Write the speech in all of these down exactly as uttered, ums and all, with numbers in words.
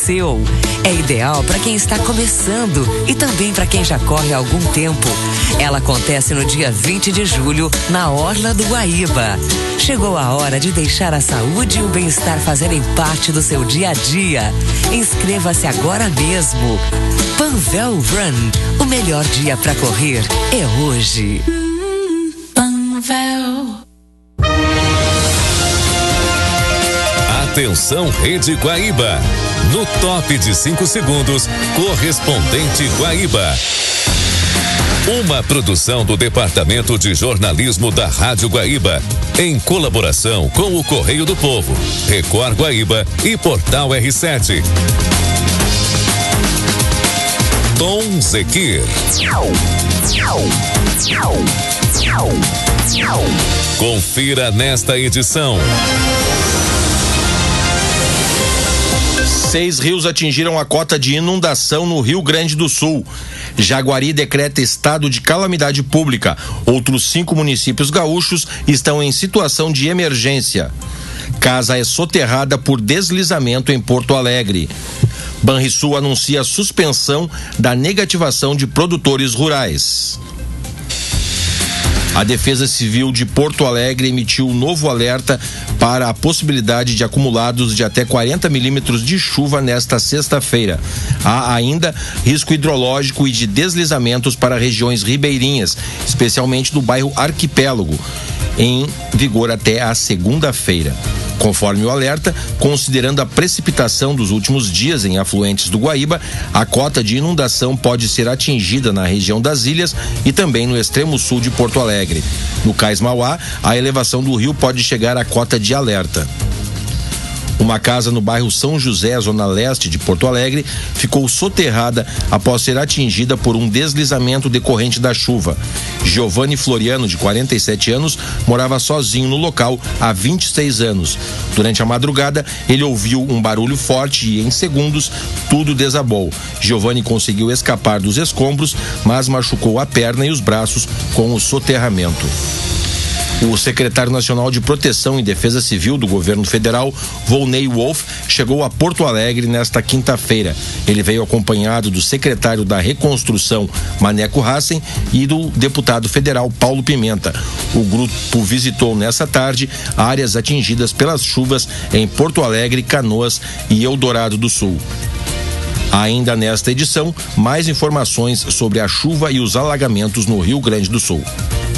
seu. É ideal para quem está começando e também para quem já corre há algum tempo. Ela acontece no dia vinte de julho, na Orla do Guaíba. Chegou a hora de deixar a saúde e o bem-estar fazerem parte do seu dia a dia. Inscreva-se agora mesmo. Panvel Run. O melhor dia para correr é hoje. Hum, Panvel. Atenção, Rede Guaíba. No top de cinco segundos, correspondente Guaíba. Uma produção do Departamento de Jornalismo da Rádio Guaíba, em colaboração com o Correio do Povo, Record Guaíba e Portal R sete. Tom Zequir. Confira nesta edição. Seis rios atingiram a cota de inundação no Rio Grande do Sul. Jaguari decreta estado de calamidade pública. Outros cinco municípios gaúchos estão em situação de emergência. Casa é soterrada por deslizamento em Porto Alegre. Banrisul anuncia a suspensão da negativação de produtores rurais. A Defesa Civil de Porto Alegre emitiu um novo alerta para a possibilidade de acumulados de até quarenta milímetros de chuva nesta sexta-feira. Há ainda risco hidrológico e de deslizamentos para regiões ribeirinhas, especialmente no bairro Arquipélago, em vigor até a segunda-feira. Conforme o alerta, considerando a precipitação dos últimos dias em afluentes do Guaíba, a cota de inundação pode ser atingida na região das ilhas e também no extremo sul de Porto Alegre. No Cais Mauá, a elevação do rio pode chegar à cota de alerta. Uma casa no bairro São José, zona leste de Porto Alegre, ficou soterrada após ser atingida por um deslizamento decorrente da chuva. Giovanni Floriano, de quarenta e sete anos, morava sozinho no local há vinte e seis anos. Durante a madrugada, ele ouviu um barulho forte e, em segundos, tudo desabou. Giovanni conseguiu escapar dos escombros, mas machucou a perna e os braços com o soterramento. O secretário nacional de Proteção e Defesa Civil do governo federal, Volney Wolf, chegou a Porto Alegre nesta quinta-feira. Ele veio acompanhado do secretário da Reconstrução, Maneco Hassen, e do deputado federal, Paulo Pimenta. O grupo visitou nessa tarde áreas atingidas pelas chuvas em Porto Alegre, Canoas e Eldorado do Sul. Ainda nesta edição, mais informações sobre a chuva e os alagamentos no Rio Grande do Sul.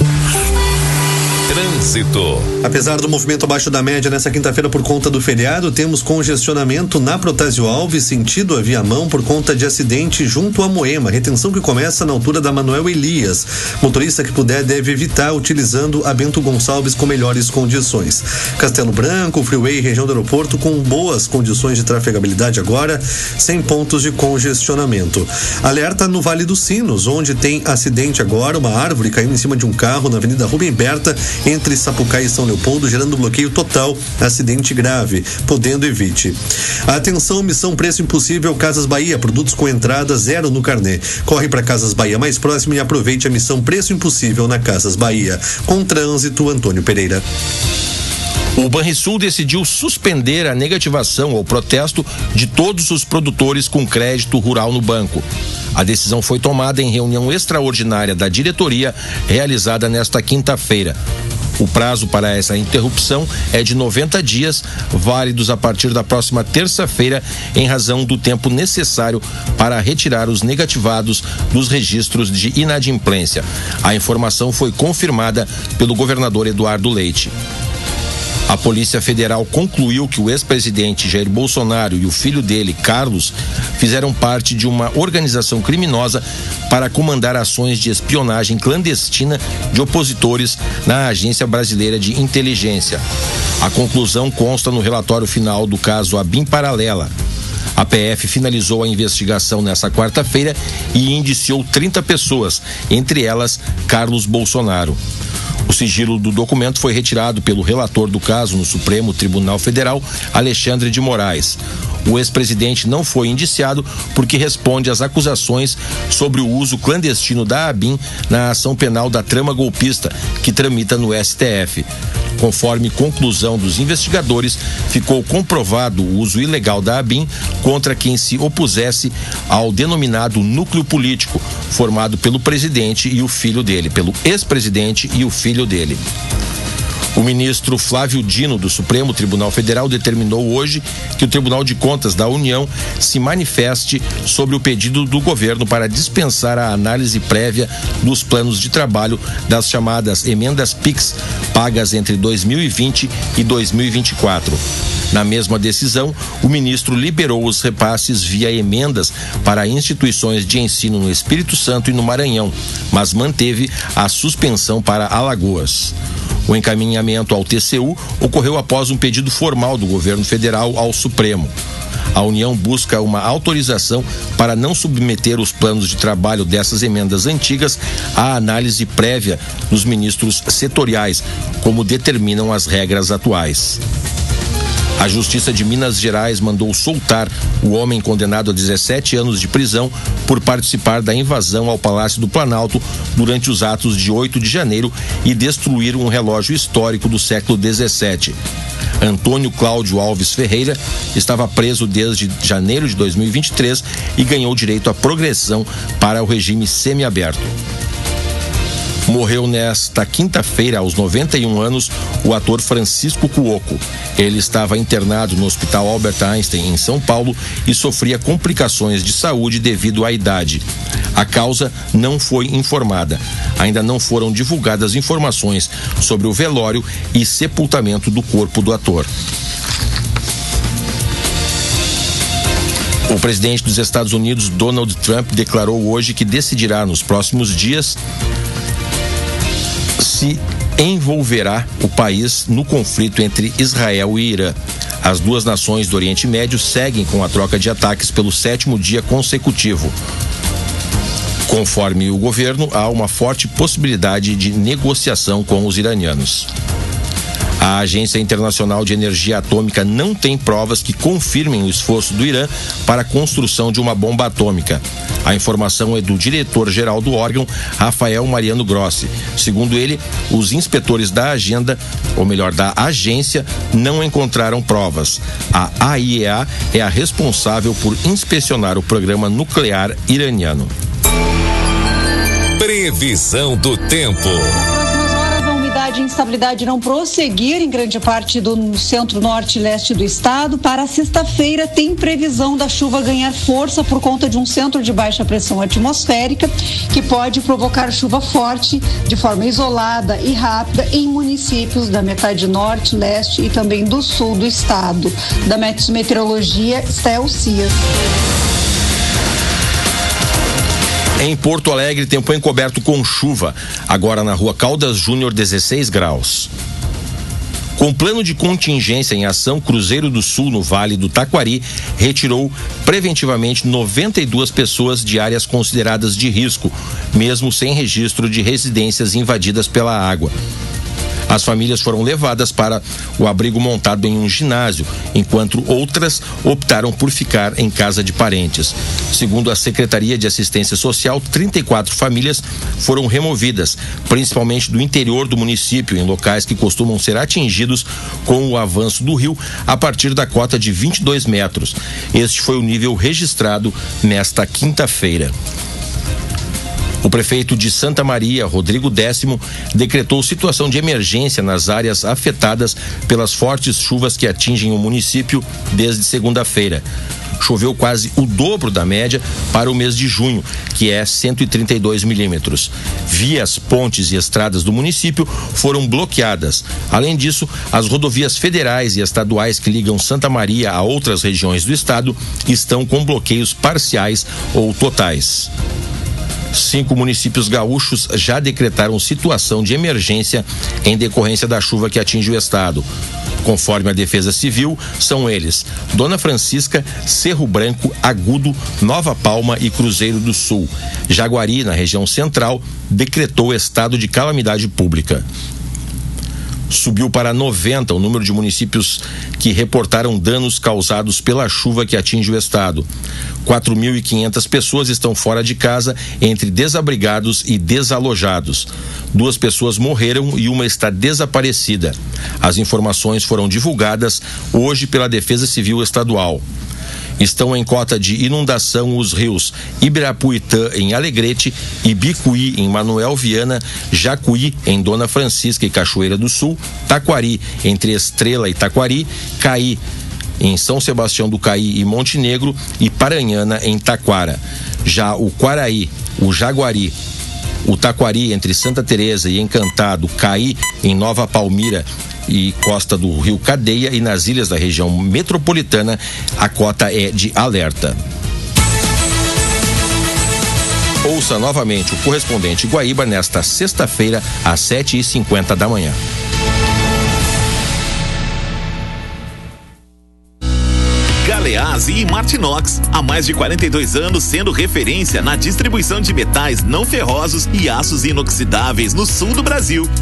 Trânsito. Apesar do movimento abaixo da média nessa quinta-feira por conta do feriado, temos congestionamento na Protásio Alves, sentido a Viamão, por conta de acidente junto a Moema. Retenção que começa na altura da Manuel Elias. Motorista que puder deve evitar utilizando a Bento Gonçalves com melhores condições. Castelo Branco, Freeway, região do aeroporto com boas condições de trafegabilidade agora, sem pontos de congestionamento. Alerta no Vale dos Sinos, onde tem acidente agora, uma árvore caiu em cima de um carro na Avenida Rubem Berta, entre Sapucaí e São Leopoldo, gerando bloqueio total, acidente grave, podendo evite. Atenção, missão Preço Impossível Casas Bahia, produtos com entrada zero no carnê. Corre para Casas Bahia mais próxima e aproveite a missão Preço Impossível na Casas Bahia. Com trânsito, Antônio Pereira. O Banrisul decidiu suspender a negativação ou protesto de todos os produtores com crédito rural no banco. A decisão foi tomada em reunião extraordinária da diretoria realizada nesta quinta-feira. O prazo para essa interrupção é de noventa dias, válidos a partir da próxima terça-feira, em razão do tempo necessário para retirar os negativados dos registros de inadimplência. A informação foi confirmada pelo governador Eduardo Leite. A Polícia Federal concluiu que o ex-presidente Jair Bolsonaro e o filho dele, Carlos, fizeram parte de uma organização criminosa para comandar ações de espionagem clandestina de opositores na Agência Brasileira de Inteligência. A conclusão consta no relatório final do caso ABIN Paralela. A P F finalizou a investigação nesta quarta-feira e indiciou trinta pessoas, entre elas Carlos Bolsonaro. O sigilo do documento foi retirado pelo relator do caso no Supremo Tribunal Federal, Alexandre de Moraes. O ex-presidente não foi indiciado porque responde às acusações sobre o uso clandestino da ABIN na ação penal da trama golpista, que tramita no S T F. Conforme conclusão dos investigadores, ficou comprovado o uso ilegal da ABIN contra quem se opusesse ao denominado núcleo político, formado pelo presidente e o filho dele, pelo ex-presidente e o filho dele. O ministro Flávio Dino, do Supremo Tribunal Federal, determinou hoje que o Tribunal de Contas da União se manifeste sobre o pedido do governo para dispensar a análise prévia dos planos de trabalho das chamadas emendas PIX, pagas entre dois mil e vinte e dois mil e vinte e quatro. Na mesma decisão, o ministro liberou os repasses via emendas para instituições de ensino no Espírito Santo e no Maranhão, mas manteve a suspensão para Alagoas. O encaminhamento ao T C U ocorreu após um pedido formal do governo federal ao Supremo. A União busca uma autorização para não submeter os planos de trabalho dessas emendas antigas à análise prévia dos ministros setoriais, como determinam as regras atuais. A Justiça de Minas Gerais mandou soltar o homem condenado a dezessete anos de prisão por participar da invasão ao Palácio do Planalto durante os atos de oito de janeiro e destruir um relógio histórico do século dezessete. Antônio Cláudio Alves Ferreira estava preso desde janeiro de dois mil e vinte e três e ganhou direito à progressão para o regime semiaberto. Morreu nesta quinta-feira, aos noventa e um anos, o ator Francisco Cuoco. Ele estava internado no Hospital Albert Einstein, em São Paulo, e sofria complicações de saúde devido à idade. A causa não foi informada. Ainda não foram divulgadas informações sobre o velório e sepultamento do corpo do ator. O presidente dos Estados Unidos, Donald Trump, declarou hoje que decidirá nos próximos dias se envolverá o país no conflito entre Israel e Irã. As duas nações do Oriente Médio seguem com a troca de ataques pelo sétimo dia consecutivo. Conforme o governo, há uma forte possibilidade de negociação com os iranianos. A Agência Internacional de Energia Atômica não tem provas que confirmem o esforço do Irã para a construção de uma bomba atômica. A informação é do diretor-geral do órgão, Rafael Mariano Grossi. Segundo ele, os inspetores da agenda, ou melhor, da agência, não encontraram provas. A A I E A é a responsável por inspecionar o programa nuclear iraniano. Previsão do tempo. De instabilidade não prosseguir em grande parte do centro-norte e leste do estado. Para sexta-feira tem previsão da chuva ganhar força por conta de um centro de baixa pressão atmosférica que pode provocar chuva forte de forma isolada e rápida em municípios da metade norte, leste e também do sul do estado. Da Metsu Meteorologia, Estel Cias. Em Porto Alegre, tempo encoberto com chuva. Agora na rua Caldas Júnior, dezesseis graus. Com plano de contingência em ação, Cruzeiro do Sul, no Vale do Taquari, retirou preventivamente noventa e duas pessoas de áreas consideradas de risco, mesmo sem registro de residências invadidas pela água. As famílias foram levadas para o abrigo montado em um ginásio, enquanto outras optaram por ficar em casa de parentes. Segundo a Secretaria de Assistência Social, trinta e quatro famílias foram removidas, principalmente do interior do município, em locais que costumam ser atingidos com o avanço do rio a partir da cota de vinte e dois metros. Este foi o nível registrado nesta quinta-feira. O prefeito de Santa Maria, Rodrigo Décimo, decretou situação de emergência nas áreas afetadas pelas fortes chuvas que atingem o município desde segunda-feira. Choveu quase o dobro da média para o mês de junho, que é cento e trinta e dois milímetros. Vias, pontes e estradas do município foram bloqueadas. Além disso, as rodovias federais e estaduais que ligam Santa Maria a outras regiões do estado estão com bloqueios parciais ou totais. Cinco municípios gaúchos já decretaram situação de emergência em decorrência da chuva que atinge o estado. Conforme a Defesa Civil, são eles Dona Francisca, Cerro Branco, Agudo, Nova Palma e Cruzeiro do Sul. Jaguari, na região central, decretou estado de calamidade pública. Subiu para noventa o número de municípios que reportaram danos causados pela chuva que atinge o estado. quatro mil e quinhentas pessoas estão fora de casa, entre desabrigados e desalojados. Duas pessoas morreram e uma está desaparecida. As informações foram divulgadas hoje pela Defesa Civil Estadual. Estão em cota de inundação os rios Ibirapuitã, em Alegrete, Ibicuí, em Manuel Viana, Jacuí, em Dona Francisca e Cachoeira do Sul, Taquari, entre Estrela e Taquari, Caí, em São Sebastião do Caí e Montenegro, e Paranhana, em Taquara. Já o Quaraí, o Jaguari, o Taquari, entre Santa Teresa e Encantado, Caí, em Nova Palmira e costa do Rio Cadeia, e nas ilhas da região metropolitana, a cota é de alerta. Ouça novamente o correspondente Guaíba nesta sexta-feira, às sete e cinquenta da manhã. Galeazzi e Martinox, há mais de quarenta e dois anos sendo referência na distribuição de metais não ferrosos e aços inoxidáveis no sul do Brasil.